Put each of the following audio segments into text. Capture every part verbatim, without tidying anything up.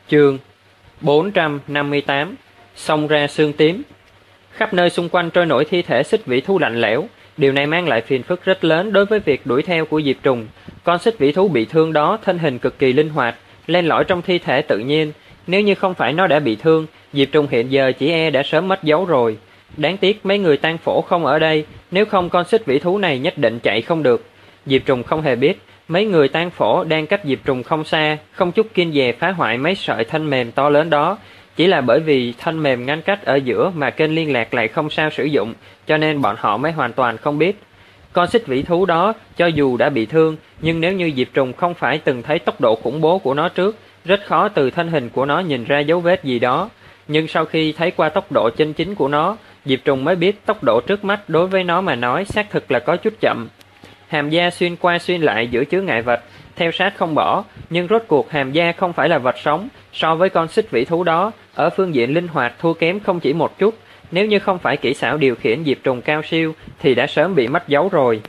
Chương bốn trăm năm mươi tám. Xông ra xương tím. Khắp nơi xung quanh trôi nổi thi thể xích vĩ thú lạnh lẽo. Điều này mang lại phiền phức rất lớn đối với việc đuổi theo của Diệp Trùng. Con xích vĩ thú bị thương đó thân hình cực kỳ linh hoạt, len lỏi trong thi thể tự nhiên. Nếu như không phải nó đã bị thương, Diệp Trùng hiện giờ chỉ e đã sớm mất dấu rồi. Đáng tiếc mấy người tang phổ không ở đây, nếu không con xích vĩ thú này nhất định chạy không được. Diệp Trùng không hề biết mấy người tang phổ đang cách Diệp Trùng không xa, không chút kiêng dè phá hoại mấy sợi thanh mềm to lớn đó. Chỉ là bởi vì thanh mềm ngăn cách ở giữa mà kênh liên lạc lại không sao sử dụng, cho nên bọn họ mới hoàn toàn không biết. Con xích vĩ thú đó cho dù đã bị thương, nhưng nếu như Diệp Trùng không phải từng thấy tốc độ khủng bố của nó trước, rất khó từ thân hình của nó nhìn ra dấu vết gì đó. Nhưng sau khi thấy qua tốc độ chân chính của nó, Diệp Trùng mới biết tốc độ trước mắt đối với nó mà nói xác thực là có chút chậm. Hàm da xuyên qua xuyên lại giữa chướng ngại vật, theo sát không bỏ, nhưng rốt cuộc hàm da không phải là vật sống, so với con xích vĩ thú đó, ở phương diện linh hoạt thua kém không chỉ một chút. Nếu như không phải kỹ xảo điều khiển Diệp Trùng cao siêu thì đã sớm bị mất dấu rồi.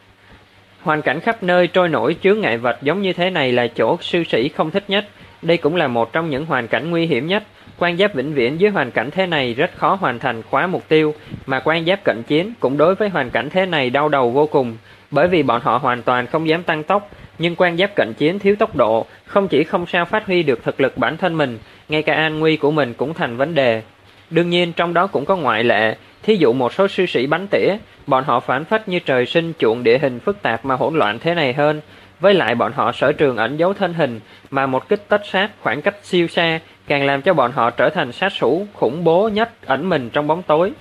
Hoàn cảnh khắp nơi trôi nổi chướng ngại vật giống như thế này là chỗ sư sĩ không thích nhất. Đây cũng là một trong những hoàn cảnh nguy hiểm nhất. Quan giáp vĩnh viễn dưới hoàn cảnh thế này rất khó hoàn thành khóa mục tiêu, mà quan giáp cận chiến cũng đối với hoàn cảnh thế này đau đầu vô cùng, bởi vì bọn họ hoàn toàn không dám tăng tốc. Nhưng quan giáp cận chiến thiếu tốc độ, không chỉ không sao phát huy được thực lực bản thân mình, ngay cả an nguy của mình cũng thành vấn đề. Đương nhiên trong đó cũng có ngoại lệ, thí dụ một số sư sĩ bắn tỉa, bọn họ phản phất như trời sinh chuộng địa hình phức tạp mà hỗn loạn thế này hơn. Với lại bọn họ sở trường ẩn giấu thân hình, mà một kích tất sát khoảng cách siêu xa càng làm cho bọn họ trở thành sát thủ khủng bố nhất ẩn mình trong bóng tối.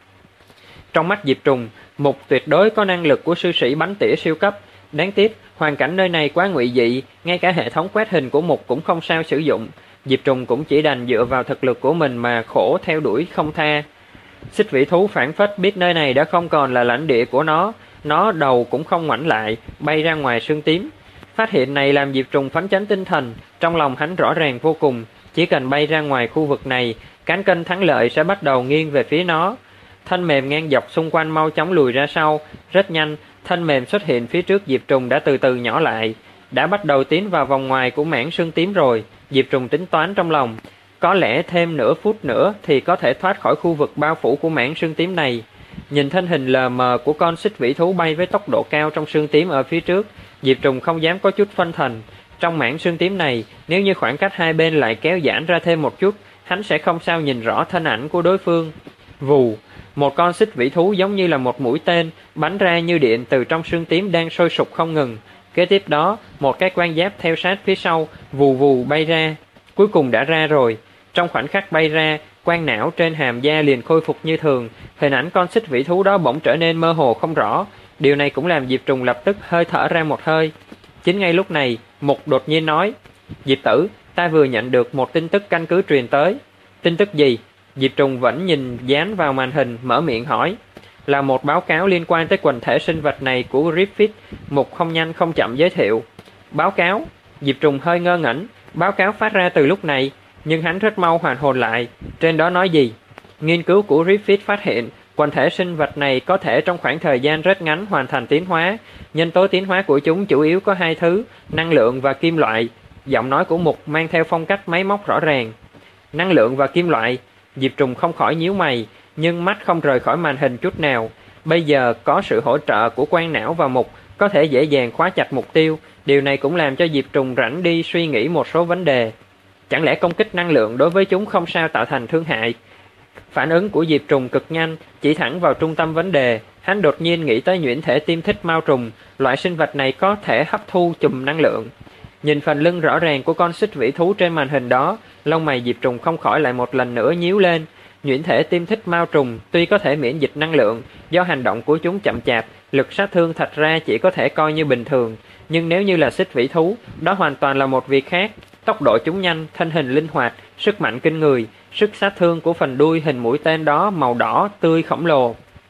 Trong mắt Diệp Trùng, Mục tuyệt đối có năng lực của sư sĩ bắn tỉa siêu cấp. Đáng tiếc, hoàn cảnh nơi này quá ngụy dị, ngay cả hệ thống quét hình của Mục cũng không sao sử dụng. Diệp Trùng cũng chỉ đành dựa vào thực lực của mình mà khổ theo đuổi không tha. Xích vĩ thú phản phất biết nơi này đã không còn là lãnh địa của nó, nó đầu cũng không ngoảnh lại, bay ra ngoài xương tím. Phát hiện này làm Diệp Trùng phấn chấn tinh thần, trong lòng hắn rõ ràng vô cùng, chỉ cần bay ra ngoài khu vực này, cán cân thắng lợi sẽ bắt đầu nghiêng về phía nó. Thanh mềm ngang dọc xung quanh mau chóng lùi ra sau, rất nhanh, thanh mềm xuất hiện phía trước Diệp Trùng đã từ từ nhỏ lại, đã bắt đầu tiến vào vòng ngoài của mảng xương tím rồi. Diệp Trùng tính toán trong lòng, có lẽ thêm nửa phút nữa thì có thể thoát khỏi khu vực bao phủ của mảng xương tím này. Nhìn thân hình lờ mờ của con xích vĩ thú bay với tốc độ cao trong xương tím ở phía trước, Diệp Trùng không dám có chút phân thần. Trong mảng xương tím này, nếu như khoảng cách hai bên lại kéo giãn ra thêm một chút, hắn sẽ không sao nhìn rõ thân ảnh của đối phương. Vù, một con xích vĩ thú giống như là một mũi tên bắn ra như điện từ trong xương tím đang sôi sục không ngừng. Kế tiếp đó, một cái quan giáp theo sát phía sau, vù vù bay ra. Cuối cùng đã ra rồi. Trong khoảnh khắc bay ra, quan não trên hàm da liền khôi phục như thường. Hình ảnh con xích vĩ thú đó bỗng trở nên mơ hồ không rõ. Điều này cũng làm Diệp Trùng lập tức hơi thở ra một hơi. Chính ngay lúc này, Mục đột nhiên nói: Diệp tử, ta vừa nhận được một tin tức căn cứ truyền tới. Tin tức gì? Diệp Trùng vẫn nhìn dán vào màn hình, mở miệng hỏi. Là một báo cáo liên quan tới quần thể sinh vật này của Griffith. Mục không nhanh không chậm giới thiệu. Báo cáo? Diệp Trùng hơi ngơ ngẩn. Báo cáo phát ra từ lúc này, nhưng hắn rất mau hoàn hồn lại. Trên đó nói gì? Nghiên cứu của Griffith phát hiện quần thể sinh vật này có thể trong khoảng thời gian rất ngắn hoàn thành tiến hóa. Nhân tố tiến hóa của chúng chủ yếu có hai thứ, năng lượng và kim loại. Giọng nói của Mục mang theo phong cách máy móc rõ ràng. Năng lượng và kim loại. Diệp Trùng không khỏi nhíu mày, nhưng mắt không rời khỏi màn hình chút nào. Bây giờ có sự hỗ trợ của quan não và Mục, có thể dễ dàng khóa chặt mục tiêu. Điều này cũng làm cho Diệp Trùng rảnh đi suy nghĩ một số vấn đề. Chẳng lẽ công kích năng lượng đối với chúng không sao tạo thành thương hại? Phản ứng của Diệp Trùng cực nhanh, chỉ thẳng vào trung tâm vấn đề. Hắn đột nhiên nghĩ tới nhuyễn thể tiêm thích mao trùng, loại sinh vật này có thể hấp thu chùm năng lượng. Nhìn phần lưng rõ ràng của con xích vĩ thú trên màn hình đó, lông mày Diệp Trùng không khỏi lại một lần nữa nhíu lên. Nhuyễn thể tiêm thích mao trùng tuy có thể miễn dịch năng lượng, do hành động của chúng chậm chạp, lực sát thương thật ra chỉ có thể coi như bình thường. Nhưng nếu như là xích vĩ thú, đó hoàn toàn là một việc khác. Tốc độ chúng nhanh, thân hình linh hoạt, sức mạnh kinh người, sức sát thương của phần đuôi hình mũi tên đó màu đỏ tươi khổng lồ.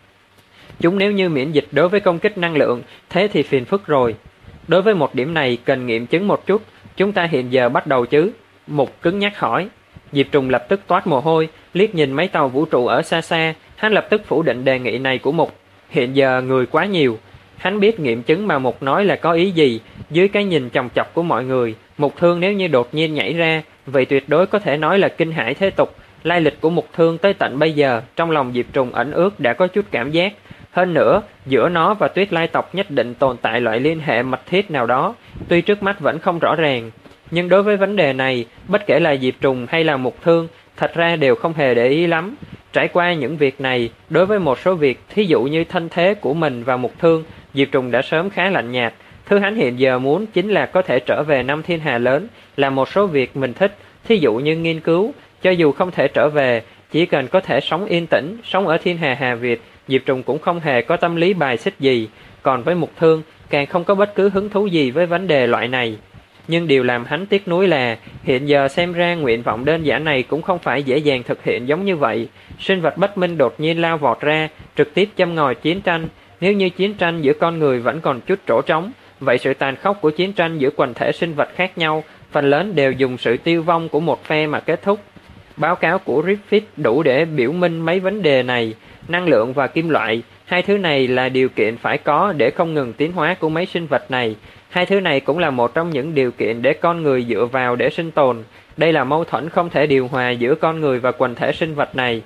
Chúng nếu như miễn dịch đối với công kích năng lượng, thế thì phiền phức rồi. Đối với một điểm này cần nghiệm chứng một chút, chúng ta hiện giờ bắt đầu chứ? Mục cứng nhắc hỏi. Diệp Trùng lập tức toát mồ hôi, liếc nhìn mấy tàu vũ trụ ở xa xa, hắn lập tức phủ định đề nghị này của Mục. Hiện giờ người quá nhiều. Hắn biết nghiệm chứng mà Mục nói là có ý gì. Dưới cái nhìn chòng chọc của mọi người, Mục Thương nếu như đột nhiên nhảy ra, vậy tuyệt đối có thể nói là kinh hãi thế tục. Lai lịch của Mục Thương tới tận bây giờ, trong lòng Diệp Trùng ẩn ước đã có chút cảm giác. Hơn nữa, giữa nó và Tuyết Lai tộc nhất định tồn tại loại liên hệ mật thiết nào đó, tuy trước mắt vẫn không rõ ràng. Nhưng đối với vấn đề này, bất kể là Diệp Trùng hay là Mục Thương, thật ra đều không hề để ý lắm. Trải qua những việc này, đối với một số việc, thí dụ như thân thế của mình và Mục Thương, Diệp Trùng đã sớm khá lạnh nhạt. Thứ hắn hiện giờ muốn chính là có thể trở về năm thiên hà lớn, làm một số việc mình thích, thí dụ như nghiên cứu. Cho dù không thể trở về, chỉ cần có thể sống yên tĩnh, sống ở thiên hà Hà Việt, Diệp Trùng cũng không hề có tâm lý bài xích gì. Còn với Mục Thương, càng không có bất cứ hứng thú gì với vấn đề loại này. Nhưng điều làm hắn tiếc nuối là, hiện giờ xem ra nguyện vọng đơn giản này cũng không phải dễ dàng thực hiện giống như vậy. Sinh vật bất minh đột nhiên lao vọt ra, trực tiếp châm ngòi chiến tranh. Nếu như chiến tranh giữa con người vẫn còn chút chỗ trống, vậy sự tàn khốc của chiến tranh giữa quần thể sinh vật khác nhau, phần lớn đều dùng sự tiêu vong của một phe mà kết thúc. Báo cáo của Griffith đủ để biểu minh mấy vấn đề này. Năng lượng và kim loại, hai thứ này là điều kiện phải có để không ngừng tiến hóa của mấy sinh vật này. Hai thứ này cũng là một trong những điều kiện để con người dựa vào để sinh tồn. Đây là mâu thuẫn không thể điều hòa giữa con người và quần thể sinh vật này.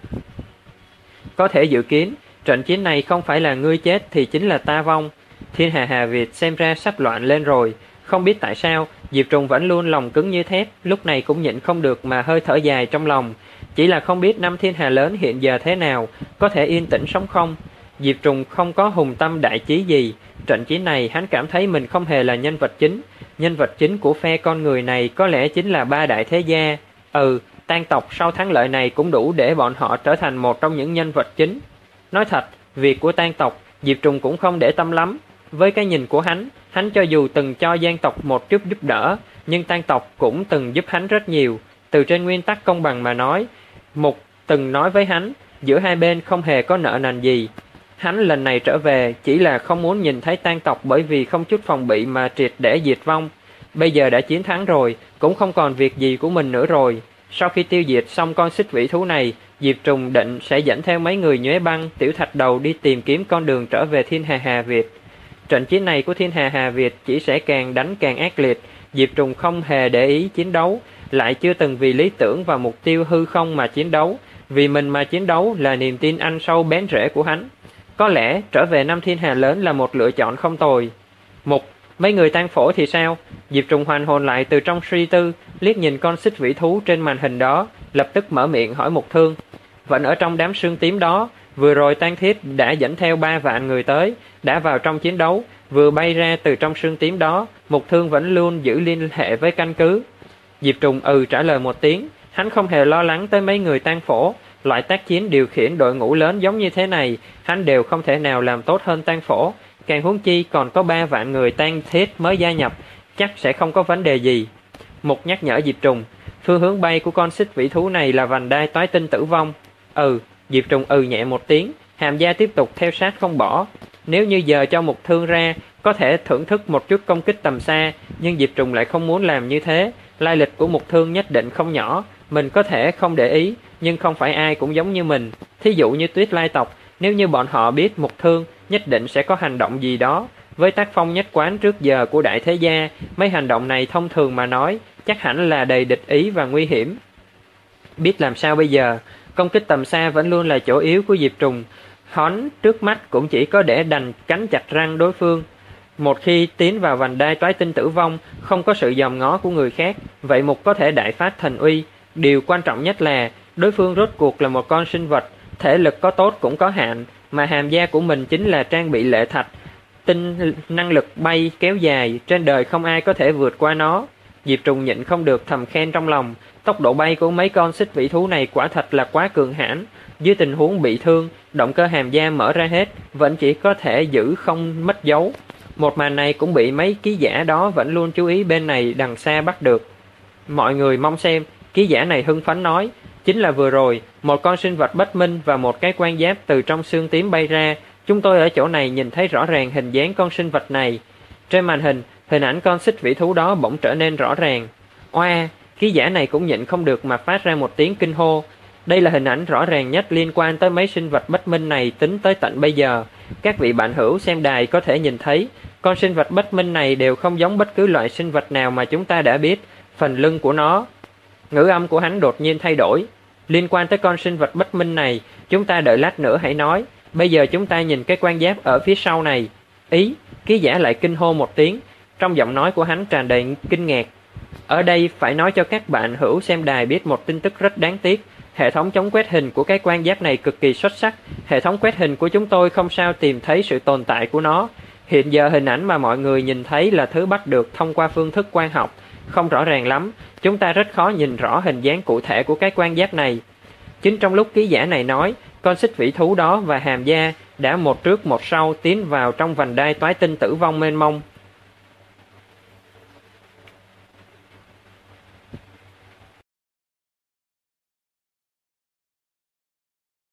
Có thể dự kiến, trận chiến này không phải là ngươi chết thì chính là ta vong. Thiên hà Hà Việt xem ra sắp loạn lên rồi. Không biết tại sao, Diệp Trùng vẫn luôn lòng cứng như thép, lúc này cũng nhịn không được mà hơi thở dài trong lòng. Chỉ là không biết năm thiên hà lớn hiện giờ thế nào, có thể yên tĩnh sống không? Diệp Trùng không có hùng tâm đại chí gì. Trận chiến này hắn cảm thấy mình không hề là nhân vật chính. Nhân vật chính của phe con người này có lẽ chính là ba đại thế gia. Ừ, Tang tộc sau thắng lợi này cũng đủ để bọn họ trở thành một trong những nhân vật chính. Nói thật, việc của Tang tộc, Diệp Trùng cũng không để tâm lắm. Với cái nhìn của hắn, hắn cho dù từng cho Giang tộc một chút giúp đỡ, nhưng Tang tộc cũng từng giúp hắn rất nhiều. Từ trên nguyên tắc công bằng mà nói, Mục từng nói với hắn, giữa hai bên không hề có nợ nần gì. Hắn lần này trở về chỉ là không muốn nhìn thấy Tang tộc bởi vì không chút phòng bị mà triệt để diệt vong. Bây giờ đã chiến thắng rồi, cũng không còn việc gì của mình nữa rồi. Sau khi tiêu diệt xong con xích vĩ thú này, Diệp Trùng định sẽ dẫn theo mấy người nhuế băng, tiểu thạch đầu đi tìm kiếm con đường trở về thiên hà Hà Việt. Trận chiến này của thiên hà Hà Việt chỉ sẽ càng đánh càng ác liệt. Diệp Trùng không hề để ý chiến đấu, lại chưa từng vì lý tưởng và mục tiêu hư không mà chiến đấu. Vì mình mà chiến đấu là niềm tin ăn sâu bén rễ của hắn. Có lẽ trở về năm thiên hà lớn là một lựa chọn không tồi. Mục, mấy người Tang phổ thì sao? Diệp Trùng hoàn hồn lại từ trong suy tư, liếc nhìn con xích vĩ thú trên màn hình đó, lập tức mở miệng hỏi Mục Thương. Vẫn ở trong đám sương tím đó, vừa rồi Tang Thiết đã dẫn theo ba vạn người tới, đã vào trong chiến đấu, vừa bay ra từ trong sương tím đó, Mục Thương vẫn luôn giữ liên hệ với căn cứ. Diệp Trùng ừ trả lời một tiếng, hắn không hề lo lắng tới mấy người Tang phổ. Loại tác chiến điều khiển đội ngũ lớn giống như thế này, hắn đều không thể nào làm tốt hơn Tang phổ. Càng huống chi còn có ba vạn người Tang Thiết mới gia nhập, chắc sẽ không có vấn đề gì. Mục nhắc nhở Diệp Trùng, phương hướng bay của con xích vĩ thú này là vành đai toái tinh tử vong. Ừ, Diệp Trùng ừ nhẹ một tiếng, hàm da tiếp tục theo sát không bỏ. Nếu như giờ cho Mục Thương ra, có thể thưởng thức một chút công kích tầm xa, nhưng Diệp Trùng lại không muốn làm như thế. Lai lịch của Mục Thương nhất định không nhỏ, mình có thể không để ý, nhưng không phải ai cũng giống như mình. Thí dụ như Tuyết Lai tộc, nếu như bọn họ biết Mục Thương, nhất định sẽ có hành động gì đó. Với tác phong nhất quán trước giờ của đại thế gia, mấy hành động này thông thường mà nói, chắc hẳn là đầy địch ý và nguy hiểm. Biết làm sao bây giờ, công kích tầm xa vẫn luôn là chỗ yếu của Diệp Trùng. Hắn trước mắt cũng chỉ có để đành cắn chặt răng đối phương. Một khi tiến vào vành đai toái tinh tử vong, không có sự dòm ngó của người khác, vậy Mục có thể đại phát thần uy. Điều quan trọng nhất là, đối phương rốt cuộc là một con sinh vật, thể lực có tốt cũng có hạn, mà hàm da của mình chính là trang bị lệ thạch. Tinh năng lực bay kéo dài, trên đời không ai có thể vượt qua nó. Diệp Trùng nhịn không được thầm khen trong lòng, tốc độ bay của mấy con xích vĩ thú này quả thật là quá cường hãn. Dưới tình huống bị thương, động cơ hàm da mở ra hết, vẫn chỉ có thể giữ không mất dấu. Một màn này cũng bị mấy ký giả đó vẫn luôn chú ý bên này đằng xa bắt được. Mọi người mong xem, ký giả này hưng phấn nói, chính là vừa rồi, một con sinh vật bất minh và một cái quan giáp từ trong xương tím bay ra. Chúng tôi ở chỗ này nhìn thấy rõ ràng hình dáng con sinh vật này. Trên màn hình, hình ảnh con xích vĩ thú đó bỗng trở nên rõ ràng. Oa, ký giả này cũng nhịn không được mà phát ra một tiếng kinh hô. Đây là hình ảnh rõ ràng nhất liên quan tới mấy sinh vật bất minh này tính tới tận bây giờ. Các vị bạn hữu xem đài có thể nhìn thấy, con sinh vật bất minh này đều không giống bất cứ loại sinh vật nào mà chúng ta đã biết. Phần lưng của nó... Ngữ âm của hắn đột nhiên thay đổi. Liên quan tới con sinh vật bất minh này, chúng ta đợi lát nữa hãy nói. Bây giờ chúng ta nhìn cái quan giáp ở phía sau này. Ý, ký giả lại kinh hô một tiếng. Trong giọng nói của hắn tràn đầy kinh ngạc. Ở đây phải nói cho các bạn hữu xem đài biết một tin tức rất đáng tiếc. Hệ thống chống quét hình của cái quan giáp này cực kỳ xuất sắc. Hệ thống quét hình của chúng tôi không sao tìm thấy sự tồn tại của nó. Hiện giờ hình ảnh mà mọi người nhìn thấy là thứ bắt được thông qua phương thức quang học. Không rõ ràng lắm, chúng ta rất khó nhìn rõ hình dáng cụ thể của cái quan giáp này. Chính trong lúc ký giả này nói, con xích vĩ thú đó và hàm da đã một trước một sau tiến vào trong vành đai toái tinh tử vong mênh mông.